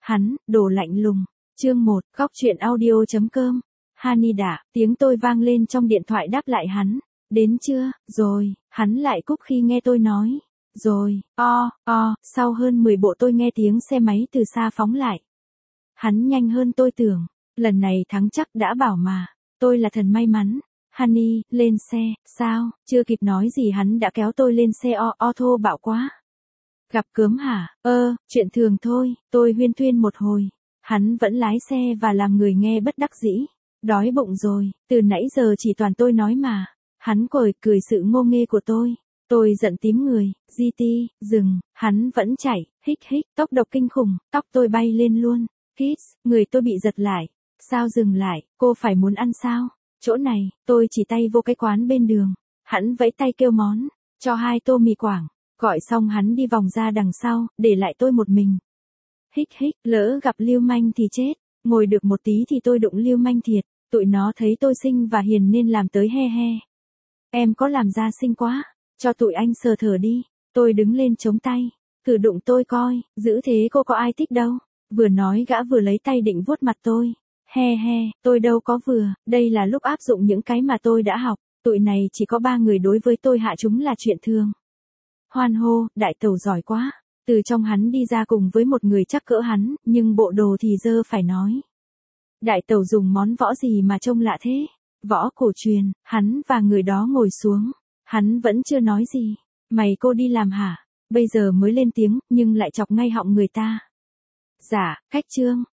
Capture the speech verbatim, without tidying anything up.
Hắn, đồ lạnh lùng. Chương một, góc truyện audio chấm com. Hanida, tiếng tôi vang lên trong điện thoại đáp lại hắn. Đến chưa? Rồi, hắn lại cúp khi nghe tôi nói. Rồi, o, o, sau hơn mười bộ tôi nghe tiếng xe máy từ xa phóng lại. Hắn nhanh hơn tôi tưởng, lần này thắng chắc đã bảo mà, tôi là thần may mắn. Honey, lên xe, sao? Chưa kịp nói gì hắn đã kéo tôi lên xe o, o thô bạo quá. Gặp cớm hả? Ơ, chuyện thường thôi, tôi huyên thuyên một hồi. Hắn vẫn lái xe và làm người nghe bất đắc dĩ. Đói bụng rồi, từ nãy giờ chỉ toàn tôi nói mà. Hắn cười cười sự ngô nghê của tôi. Tôi giận tím người, giê tê, dừng, hắn vẫn chạy, hích hích, tốc độ kinh khủng, tóc tôi bay lên luôn. Kiss, người tôi bị giật lại. Sao dừng lại, cô phải muốn ăn sao? Chỗ này, tôi chỉ tay vô cái quán bên đường. Hắn vẫy tay kêu món, cho hai tô mì Quảng. Gọi xong hắn đi vòng ra đằng sau, để lại tôi một mình. Hích hích, lỡ gặp lưu manh thì chết. Ngồi được một tí thì tôi đụng lưu manh thiệt. Tụi nó thấy tôi xinh và hiền nên làm tới he he. Em có làm ra xinh quá, cho tụi anh sờ thở đi. Tôi đứng lên chống tay, thử đụng tôi coi, giữ thế cô có ai thích đâu. Vừa nói gã vừa lấy tay định vuốt mặt tôi. He he, tôi đâu có vừa, đây là lúc áp dụng những cái mà tôi đã học. Tụi này chỉ có ba người đối với tôi hạ chúng là chuyện thường. Hoan hô, đại tẩu giỏi quá. Từ trong hắn đi ra cùng với một người chắc cỡ hắn, nhưng bộ đồ thì dơ phải nói. Đại tẩu dùng món võ gì mà trông lạ thế? Võ cổ truyền, hắn và người đó ngồi xuống. Hắn vẫn chưa nói gì. Mày cô đi làm hả? Bây giờ mới lên tiếng, nhưng lại chọc ngay họng người ta. Dạ, khách trương,